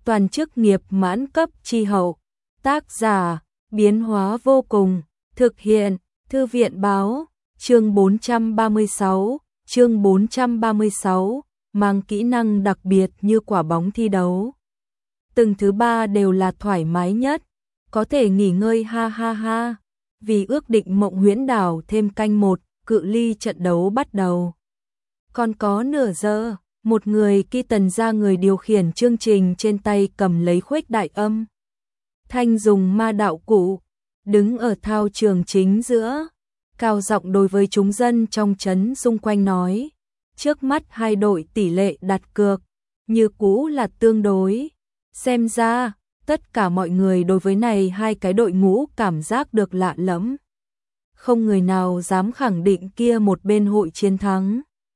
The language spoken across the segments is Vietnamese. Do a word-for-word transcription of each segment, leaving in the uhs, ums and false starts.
toàn chức nghiệp mãn cấp chi hậu. Tác giả, biến hóa vô cùng, thực hiện, Thư viện báo, chương bốn trăm ba mươi sáu, chương bốn trăm ba mươi sáu, mang kỹ năng đặc biệt như quả bóng thi đấu. Từng thứ ba đều là thoải mái nhất, có thể nghỉ ngơi ha ha ha, vì ước định Mộng Huyễn Đảo thêm canh một, cự ly trận đấu bắt đầu. Còn có nửa giờ, một người Ki Tần ra người điều khiển chương trình trên tay cầm lấy khuếch đại âm. Thanh dùng ma đạo cụ, đứng ở thao trường chính giữa, cao giọng đối với chúng dân trong trấn xung quanh nói, trước mắt hai đội tỷ lệ đặt cược, như cũ là tương đối. Xem ra, tất cả mọi người đối với này hai cái đội ngũ cảm giác được lạ lẫm. Không người nào dám khẳng định kia một bên hội chiến thắng.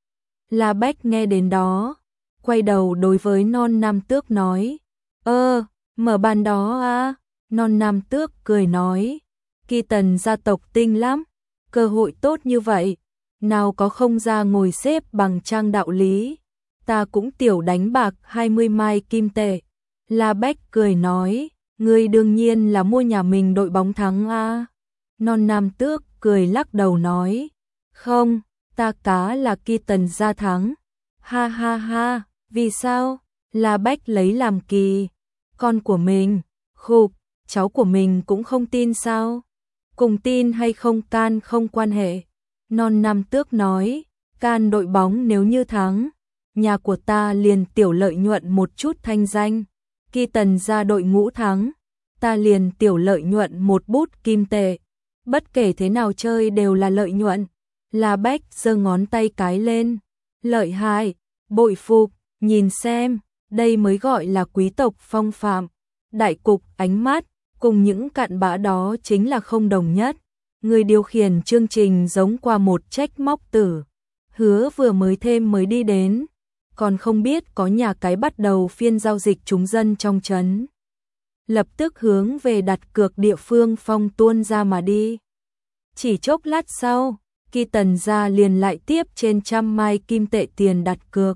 La Bách nghe đến đó, quay đầu đối với non nam tước nói, ơ, mở bàn đó à, non nam tước cười nói, Ki Tần gia tộc tinh lắm, cơ hội tốt như vậy, nào có không ra ngồi xếp bằng trang đạo lý, ta cũng tiểu đánh bạc hai mươi mai kim tệ. La Bách cười nói, ngươi đương nhiên là mua nhà mình đội bóng thắng à. Non nam tước cười lắc đầu nói, không, ta cá là Ki Tần gia thắng. Ha ha ha, vì sao? La Bách lấy làm kỳ. Con của mình, khục, cháu của mình cũng không tin sao? Cùng tin hay không can không quan hệ. Non nam tước nói, can đội bóng nếu như thắng, nhà của ta liền tiểu lợi nhuận một chút thanh danh. Ki Tần gia đội ngũ thắng, ta liền tiểu lợi nhuận một bút kim tệ. Bất kể thế nào chơi đều là lợi nhuận. La Bách giơ ngón tay cái lên. Lợi hại, bội phục, nhìn xem, đây mới gọi là quý tộc phong phạm. Đại cục, ánh mắt, cùng những cặn bã đó chính là không đồng nhất. Người điều khiển chương trình giống qua một trách móc tử. Hứa vừa mới thêm mới đi đến, còn không biết có nhà cái bắt đầu phiên giao dịch chúng dân trong trấn. Lập tức hướng về đặt cược địa phương phong tuôn ra mà đi. Chỉ chốc lát sau, Ki Tần gia liền lại tiếp trên trăm mai kim tệ tiền đặt cược.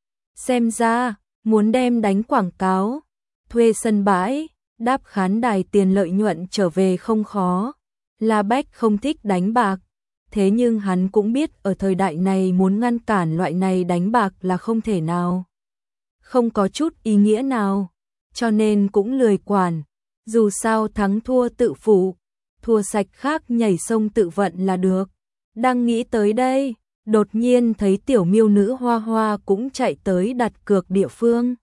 Xem ra, muốn đem đánh quảng cáo, thuê sân bãi, đáp khán đài tiền lợi nhuận trở về không khó. La Bách không thích đánh bạc, thế nhưng hắn cũng biết ở thời đại này muốn ngăn cản loại này đánh bạc là không thể nào. Không có chút ý nghĩa nào, cho nên cũng lười quản, dù sao thắng thua tự phụ, thua sạch khác nhảy sông tự vận là được. Đang nghĩ tới đây, đột nhiên thấy tiểu miêu nữ Hoa Hoa cũng chạy tới đặt cược địa phương.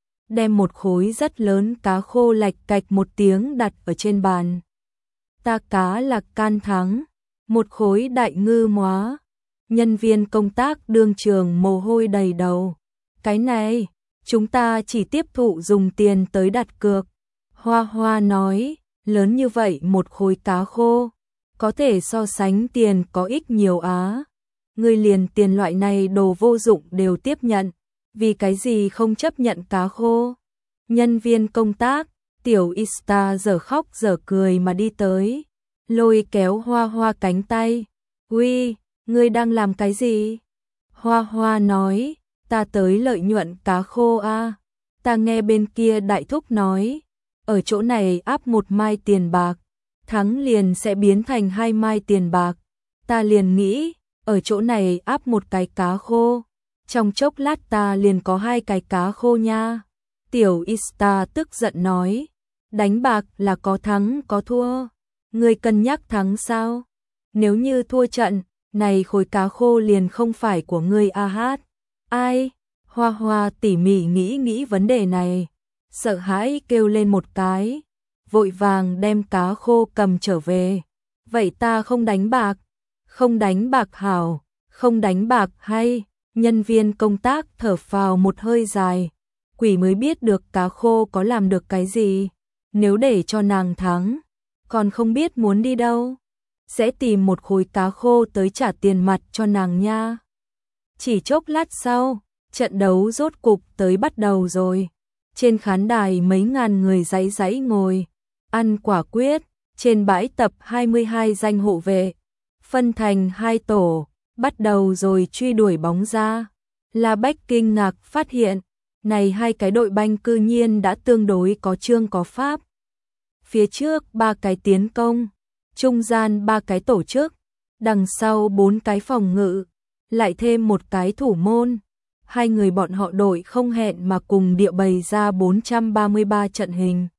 Đem một khối rất lớn cá khô lạch cạch một tiếng đặt ở trên bàn. Ta cá là can thắng, một khối đại ngư móa. Nhân viên công tác đương trường mồ hôi đầy đầu. Cái này, chúng ta chỉ tiếp thụ dùng tiền tới đặt cược. Hoa Hoa nói, lớn như vậy một khối cá khô, có thể so sánh tiền có ích nhiều á. Người liền tiền loại này đồ vô dụng đều tiếp nhận, vì cái gì không chấp nhận cá khô. Nhân viên công tác, tiểu Ista giờ khóc giờ cười mà đi tới, lôi kéo Hoa Hoa cánh tay. Uy, ngươi đang làm cái gì? Hoa Hoa nói, ta tới lợi nhuận cá khô a. Ta nghe bên kia đại thúc nói, ở chỗ này áp một mai tiền bạc, thắng liền sẽ biến thành hai mai tiền bạc. Ta liền nghĩ, ở chỗ này áp một cái cá khô, trong chốc lát ta liền có hai cái cá khô nha. Tiểu Ista tức giận nói, đánh bạc là có thắng có thua, ngươi cân nhắc thắng sao? Nếu như thua trận, này khối cá khô liền không phải của ngươi a hát. Ai? Hoa Hoa tỉ mỉ nghĩ nghĩ vấn đề này, sợ hãi kêu lên một cái, vội vàng đem cá khô cầm trở về. Vậy ta không đánh bạc, không đánh bạc hảo, không đánh bạc hay. Nhân viên công tác thở phào một hơi dài, quỷ mới biết được cá khô có làm được cái gì. Nếu để cho nàng thắng, còn không biết muốn đi đâu, sẽ tìm một khối cá khô tới trả tiền mặt cho nàng nha. Chỉ chốc lát sau, trận đấu rốt cục tới bắt đầu rồi. Trên khán đài mấy ngàn người giãy giãy ngồi, ăn quả quyết. Trên bãi tập hai mươi hai danh hộ vệ, phân thành hai tổ, bắt đầu rồi truy đuổi bóng ra. La Bách kinh ngạc phát hiện, Này hai cái đội banh cư nhiên đã tương đối có chương có pháp. Phía trước ba cái tiến công, trung gian ba cái tổ chức, đằng sau bốn cái phòng ngự, lại thêm một cái thủ môn. Hai người bọn họ đội không hẹn mà cùng địa bày ra bốn trăm ba mươi ba trận hình.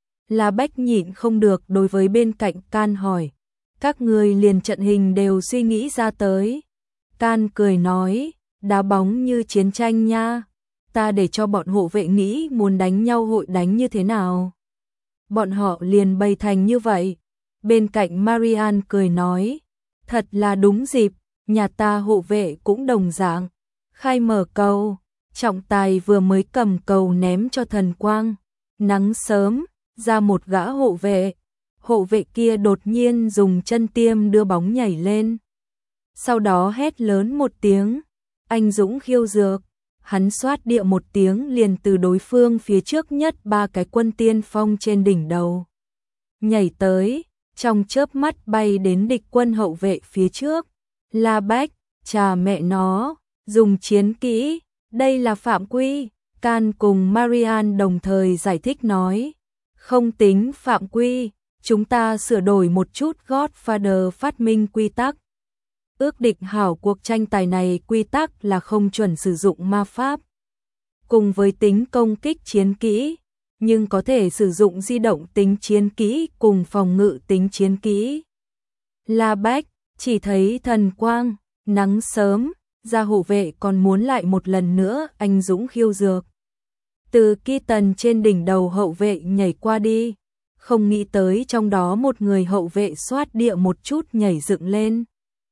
La Bách nhịn không được đối với bên cạnh Can hỏi, các người liền trận hình đều suy nghĩ ra tới. Can cười nói, đá bóng như chiến tranh nha, ta để cho bọn hộ vệ nghĩ muốn đánh nhau hội đánh như thế nào. Bọn họ liền bày thành như vậy. Bên cạnh Marian cười nói, thật là đúng dịp, nhà ta hộ vệ cũng đồng dạng. Khai mở cầu, trọng tài vừa mới cầm cầu ném cho Thần Quang. Nắng sớm, ra một gã hộ vệ. Hộ vệ kia đột nhiên dùng chân tiêm đưa bóng nhảy lên. Sau đó hét lớn một tiếng, anh dũng khiêu dược. Hắn xoát địa một tiếng liền từ đối phương phía trước nhất ba cái quân tiên phong trên đỉnh đầu. Nhảy tới, trong chớp mắt bay đến địch quân hậu vệ phía trước. La Bách, chà mẹ nó, dùng chiến kỹ, đây là phạm quy. Can cùng Marian đồng thời giải thích nói, không tính phạm quy, chúng ta sửa đổi một chút Godfather phát minh quy tắc. Ước định hảo cuộc tranh tài này quy tắc là không chuẩn sử dụng ma pháp. Cùng với tính công kích chiến kỹ, nhưng có thể sử dụng di động tính chiến kỹ cùng phòng ngự tính chiến kỹ. La Bách, chỉ thấy Thần Quang, nắng sớm, ra hộ vệ còn muốn lại một lần nữa anh dũng khiêu dược. Từ Ki Tần trên đỉnh đầu hậu vệ nhảy qua đi, không nghĩ tới trong đó một người hậu vệ xoát địa một chút nhảy dựng lên.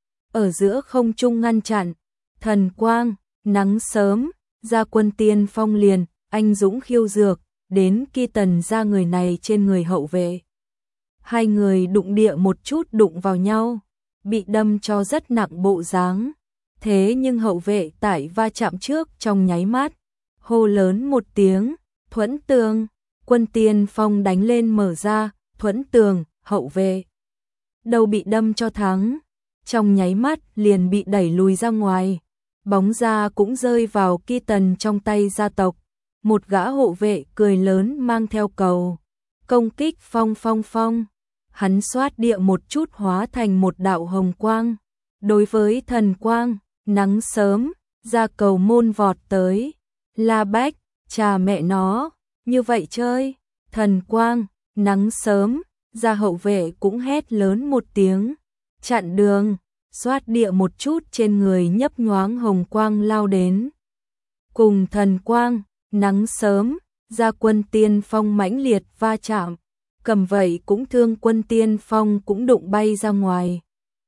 Ở giữa không trung ngăn chặn, Thần Quang, nắng sớm, ra quân tiên phong liền, anh dũng khiêu dược, đến Ki Tần ra người này trên người hậu vệ. Hai người đụng địa một chút đụng vào nhau, bị đâm cho rất nặng bộ dáng. Thế nhưng hậu vệ tại va chạm trước trong nháy mắt, hô lớn một tiếng, thuẫn tường, quân tiên phong đánh lên mở ra, thuẫn tường, hậu vệ. Đầu bị đâm cho thắng, trong nháy mắt liền bị đẩy lùi ra ngoài. Bóng ra cũng rơi vào Ki Tần trong tay gia tộc. Một gã hộ vệ cười lớn mang theo cầu. Công kích phong phong phong. Hắn xoát địa một chút hóa thành một đạo hồng quang. Đối với Thần Quang, nắng sớm, ra cầu môn vọt tới. La Bách, chà mẹ nó, như vậy chơi. Thần Quang, nắng sớm, ra hậu vệ cũng hét lớn một tiếng. Chặn đường, xoát địa một chút trên người nhấp nhoáng hồng quang lao đến. Cùng Thần Quang, nắng sớm, ra quân tiên phong mãnh liệt va chạm. Cầm vậy cũng thương quân tiên phong cũng đụng bay ra ngoài.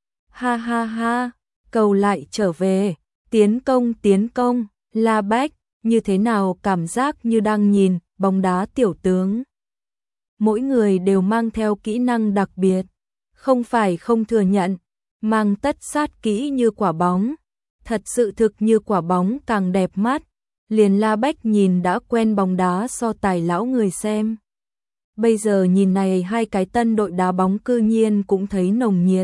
Ha ha ha, cầu lại trở về, tiến công tiến công, La Bách, như thế nào cảm giác như đang nhìn bóng đá tiểu tướng. Mỗi người đều mang theo kỹ năng đặc biệt, không phải không thừa nhận, mang tất sát kỹ như quả bóng, thật sự thực như quả bóng càng đẹp mắt, liền La Bách nhìn đã quen bóng đá so tài lão người xem. Bây giờ nhìn này hai cái tân đội đá bóng cư nhiên cũng thấy nồng nhiệt.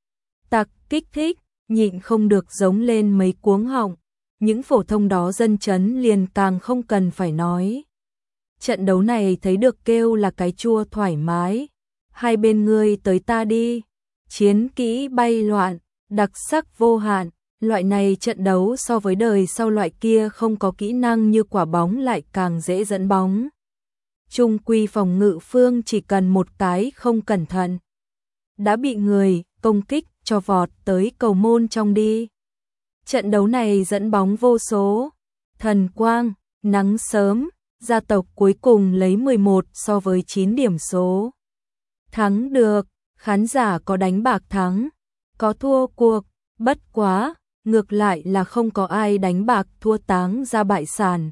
Tặc kích thích, nhịn không được giống lên mấy cuống họng, những phổ thông đó dân chấn liền càng không cần phải nói. Trận đấu này thấy được kêu là cái chua thoải mái, hai bên ngươi tới ta đi, chiến kỹ bay loạn, đặc sắc vô hạn, loại này trận đấu so với đời sau loại kia không có kỹ năng như quả bóng lại càng dễ dẫn bóng. Trung quy phòng ngự phương chỉ cần một cái không cẩn thận, đã bị người công kích cho vọt tới cầu môn trong đi. Trận đấu này dẫn bóng vô số, Thần Quang, nắng sớm, gia tộc cuối cùng lấy mười một so với chín điểm số. Thắng được, khán giả có đánh bạc thắng, có thua cuộc, bất quá, ngược lại là không có ai đánh bạc thua táng ra bại sản.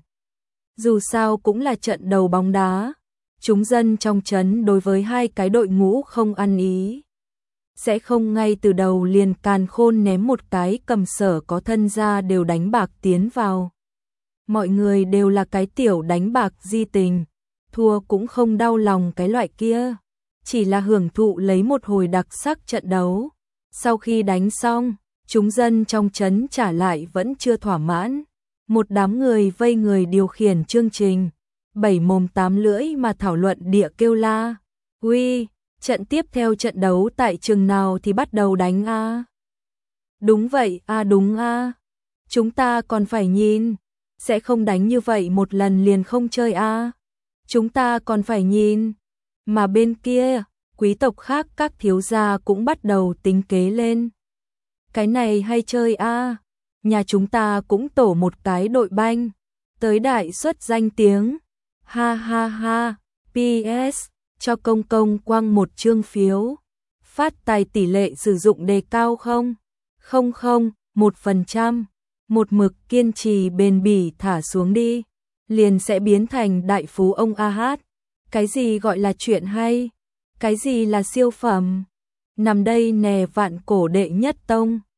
Dù sao cũng là trận đầu bóng đá, chúng dân trong trấn đối với hai cái đội ngũ không ăn ý. Sẽ không ngay từ đầu liền càn khôn ném một cái cầm sở có thân ra đều đánh bạc tiến vào. Mọi người đều là cái tiểu đánh bạc di tình, thua cũng không đau lòng cái loại kia, chỉ là hưởng thụ lấy một hồi đặc sắc trận đấu. Sau khi đánh xong, chúng dân trong trấn trả lại vẫn chưa thỏa mãn. Một đám người vây người điều khiển chương trình, bảy mồm tám lưỡi mà thảo luận địa kêu la. Uy, trận tiếp theo trận đấu tại trường nào thì bắt đầu đánh a? Đúng vậy, a đúng a. Chúng ta còn phải nhìn, sẽ không đánh như vậy một lần liền không chơi a. Chúng ta còn phải nhìn. Mà bên kia, quý tộc khác các thiếu gia cũng bắt đầu tính kế lên. Cái này hay chơi a, nhà chúng ta cũng tổ một cái đội banh, tới đại xuất danh tiếng. Ha ha ha, pê ét, cho công công quăng một chương phiếu. Phát tài tỷ lệ sử dụng đề cao không? Không không, một phần trăm. Một mực kiên trì bền bỉ thả xuống đi, liền sẽ biến thành đại phú ông a hát. Cái gì gọi là chuyện hay? Cái gì là siêu phẩm? Nằm đây nè vạn cổ đệ nhất tông.